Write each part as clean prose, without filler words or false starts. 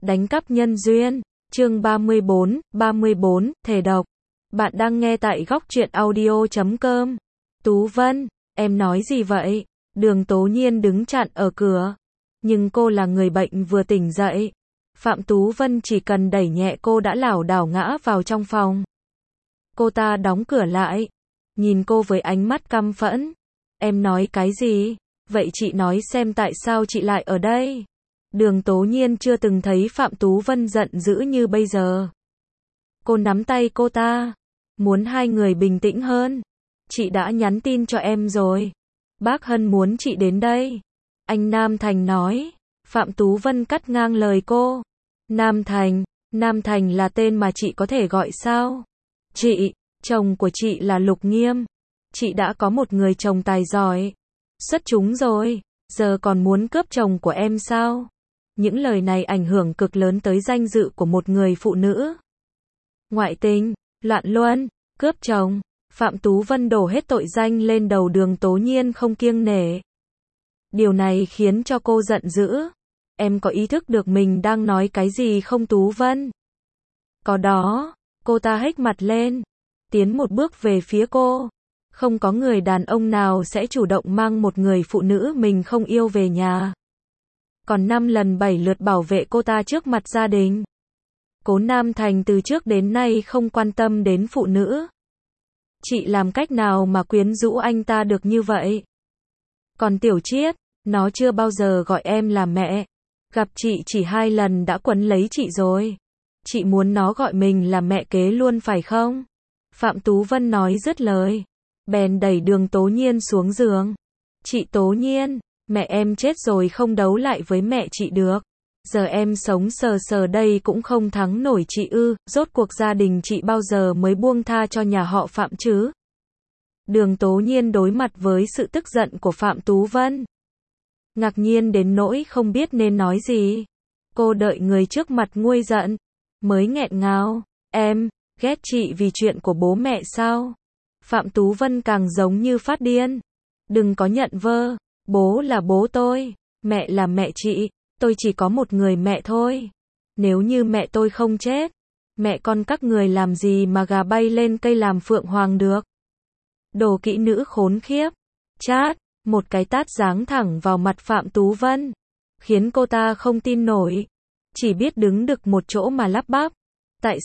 Đánh cắp nhân duyên, chương 34, thể độc. Bạn đang nghe tại góc truyện audio.com. Tú Vân, em nói gì vậy? Đường Tố Nhiên đứng chặn ở cửa. Nhưng cô là người bệnh vừa tỉnh dậy. Phạm Tú Vân chỉ cần đẩy nhẹ cô đã lảo đảo ngã vào trong phòng. Cô ta đóng cửa lại, nhìn cô với ánh mắt căm phẫn. Em nói cái gì? Vậy chị nói xem tại sao chị lại ở đây? Đường Tố Nhiên chưa từng thấy Phạm Tú Vân giận dữ như bây giờ. Cô nắm tay cô ta, muốn hai người bình tĩnh hơn. Chị đã nhắn tin cho em rồi. Bác Hân muốn chị đến đây. Anh Nam Thành nói. Phạm Tú Vân cắt ngang lời cô. Nam Thành là tên mà chị có thể gọi sao? Chị, chồng của chị là Lục Nghiêm. Chị đã có một người chồng tài giỏi, xuất chúng rồi, giờ còn muốn cướp chồng của em sao? Những lời này ảnh hưởng cực lớn tới danh dự của một người phụ nữ. Ngoại tình, loạn luân, cướp chồng. Phạm Tú Vân đổ hết tội danh lên đầu Đường Tố Nhiên không kiêng nể. Điều này khiến cho cô giận dữ. Em có ý thức được mình đang nói cái gì không Tú Vân? Có đó, cô ta hếch mặt lên, tiến một bước về phía cô. Không có người đàn ông nào sẽ chủ động mang một người phụ nữ mình không yêu về nhà. Còn 5 lần 7 lượt bảo vệ cô ta trước mặt gia đình. Cố Nam Thành từ trước đến nay không quan tâm đến phụ nữ. Chị làm cách nào mà quyến rũ anh ta được như vậy? Còn Tiểu Chiết, nó chưa bao giờ gọi em là mẹ. Gặp chị chỉ 2 lần đã quấn lấy chị rồi. Chị muốn nó gọi mình là mẹ kế luôn phải không? Phạm Tú Vân nói dứt lời, bèn đẩy Đường Tố Nhiên xuống giường. Chị Tố Nhiên, mẹ em chết rồi không đấu lại với mẹ chị được. Giờ em sống sờ sờ đây cũng không thắng nổi chị ư, rốt cuộc gia đình chị bao giờ mới buông tha cho nhà họ Phạm chứ? Đường Tố Nhiên đối mặt với sự tức giận của Phạm Tú Vân. Ngạc nhiên đến nỗi không biết nên nói gì. Cô đợi người trước mặt nguôi giận, mới nghẹn ngào. Em, ghét chị vì chuyện của bố mẹ sao? Phạm Tú Vân càng giống như phát điên. Đừng có nhận vơ, bố là bố tôi, mẹ là mẹ chị, tôi chỉ có một người mẹ thôi. Nếu như mẹ tôi không chết, mẹ con các người làm gì mà gà bay lên cây làm phượng hoàng được? Đồ kỹ nữ khốn khiếp. Chát, một cái tát giáng thẳng vào mặt Phạm Tú Vân, khiến cô ta không tin nổi, chỉ biết đứng đực một chỗ mà lắp bắp. Tại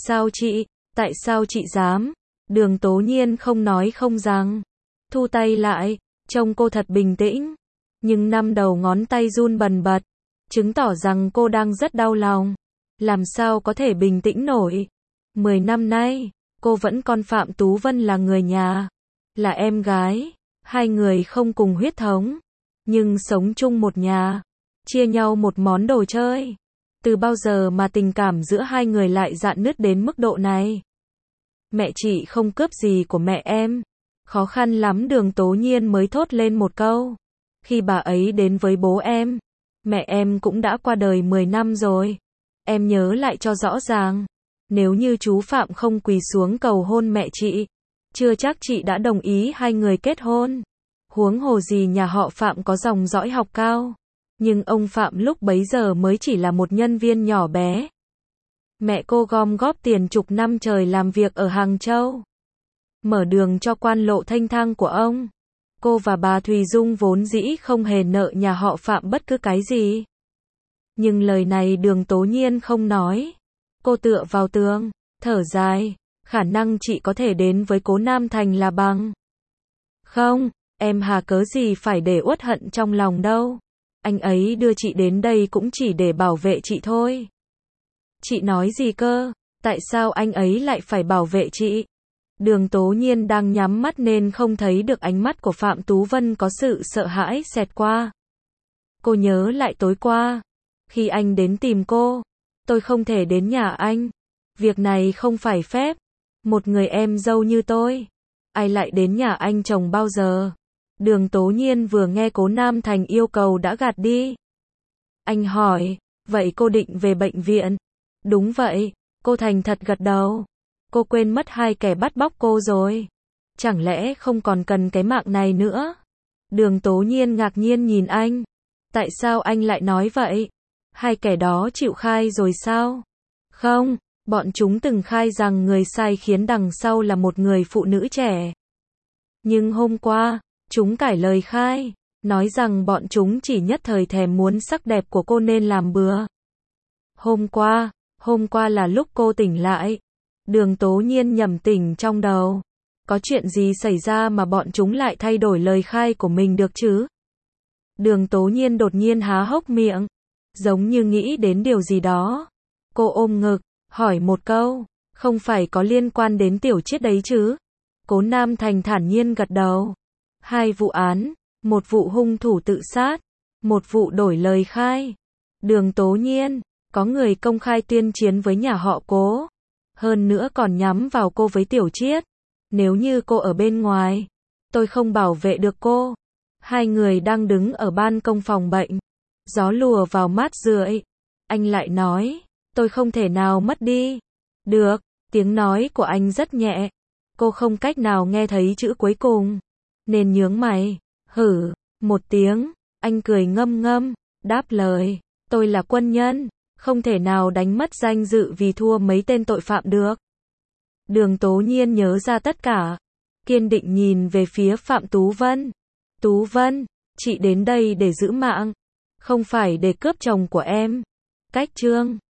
sao chị dám? Đường Tố Nhiên không nói không rằng, thu tay lại, trông cô thật bình tĩnh, nhưng 5 đầu ngón tay run bần bật, chứng tỏ rằng cô đang rất đau lòng. Làm sao có thể bình tĩnh nổi? 10 năm nay, cô vẫn coi Phạm Tú Vân là người nhà, là em gái. Hai người không cùng huyết thống, nhưng sống chung một nhà, chia nhau một món đồ chơi. Từ bao giờ mà tình cảm giữa hai người lại rạn nứt đến mức độ này? Mẹ chị không cướp gì của mẹ em. Khó khăn lắm Đường Tố Nhiên mới thốt lên một câu. Khi bà ấy đến với bố em, mẹ em cũng đã qua đời 10 năm rồi. Em nhớ lại cho rõ ràng. Nếu như chú Phạm không quỳ xuống cầu hôn mẹ chị, chưa chắc chị đã đồng ý hai người kết hôn. Huống hồ gì nhà họ Phạm có dòng dõi học cao. Nhưng ông Phạm lúc bấy giờ mới chỉ là một nhân viên nhỏ bé. Mẹ cô gom góp tiền chục năm trời làm việc ở Hàng Châu, mở đường cho quan lộ thanh thang của ông. Cô và bà Thùy Dung vốn dĩ không hề nợ nhà họ Phạm bất cứ cái gì. Nhưng lời này Đường Tố Nhiên không nói. Cô tựa vào tường, thở dài. Khả năng chị có thể đến với Cố Nam Thành là bằng. Không, em hà cớ gì phải để uất hận trong lòng đâu. Anh ấy đưa chị đến đây cũng chỉ để bảo vệ chị thôi. Chị nói gì cơ? Tại sao anh ấy lại phải bảo vệ chị? Đường Tố Nhiên đang nhắm mắt nên không thấy được ánh mắt của Phạm Tú Vân có sự sợ hãi xẹt qua. Cô nhớ lại tối qua, khi anh đến tìm cô, tôi không thể đến nhà anh. Việc này không phải phép. Một người em dâu như tôi, ai lại đến nhà anh chồng bao giờ? Đường Tố Nhiên vừa nghe Cố Nam Thành yêu cầu đã gạt đi. Anh hỏi, vậy cô định về bệnh viện? Đúng vậy, cô thành thật gật đầu. Cô quên mất hai kẻ bắt bóc cô rồi. Chẳng lẽ không còn cần cái mạng này nữa? Đường Tố Nhiên ngạc nhiên nhìn anh. Tại sao anh lại nói vậy? Hai kẻ đó chịu khai rồi sao? Không, bọn chúng từng khai rằng người sai khiến đằng sau là một người phụ nữ trẻ. Nhưng hôm qua, chúng cải lời khai, nói rằng bọn chúng chỉ nhất thời thèm muốn sắc đẹp của cô nên làm bừa. Hôm qua là lúc cô tỉnh lại. Đường Tố Nhiên nhẩm tỉnh trong đầu. Có chuyện gì xảy ra mà bọn chúng lại thay đổi lời khai của mình được chứ? Đường Tố Nhiên đột nhiên há hốc miệng, giống như nghĩ đến điều gì đó. Cô ôm ngực, hỏi một câu, không phải có liên quan đến Tiểu Chiết đấy chứ? Cố Nam Thành thản nhiên gật đầu. Hai vụ án, một vụ hung thủ tự sát, một vụ đổi lời khai. Đường Tố Nhiên, có người công khai tuyên chiến với nhà họ Cố. Hơn nữa còn nhắm vào cô với Tiểu Chiết. Nếu như cô ở bên ngoài, tôi không bảo vệ được cô. Hai người đang đứng ở ban công phòng bệnh. Gió lùa vào mát rượi. Anh lại nói, tôi không thể nào mất đi. Được, tiếng nói của anh rất nhẹ. Cô không cách nào nghe thấy chữ cuối cùng. Nên nhướng mày, hử, một tiếng. Anh cười ngâm ngâm, đáp lời, tôi là quân nhân, không thể nào đánh mất danh dự vì thua mấy tên tội phạm được. Đường Tố Nhiên nhớ ra tất cả. Kiên định nhìn về phía Phạm Tú Vân. Tú Vân, chị đến đây để giữ mạng, không phải để cướp chồng của em. Cách chương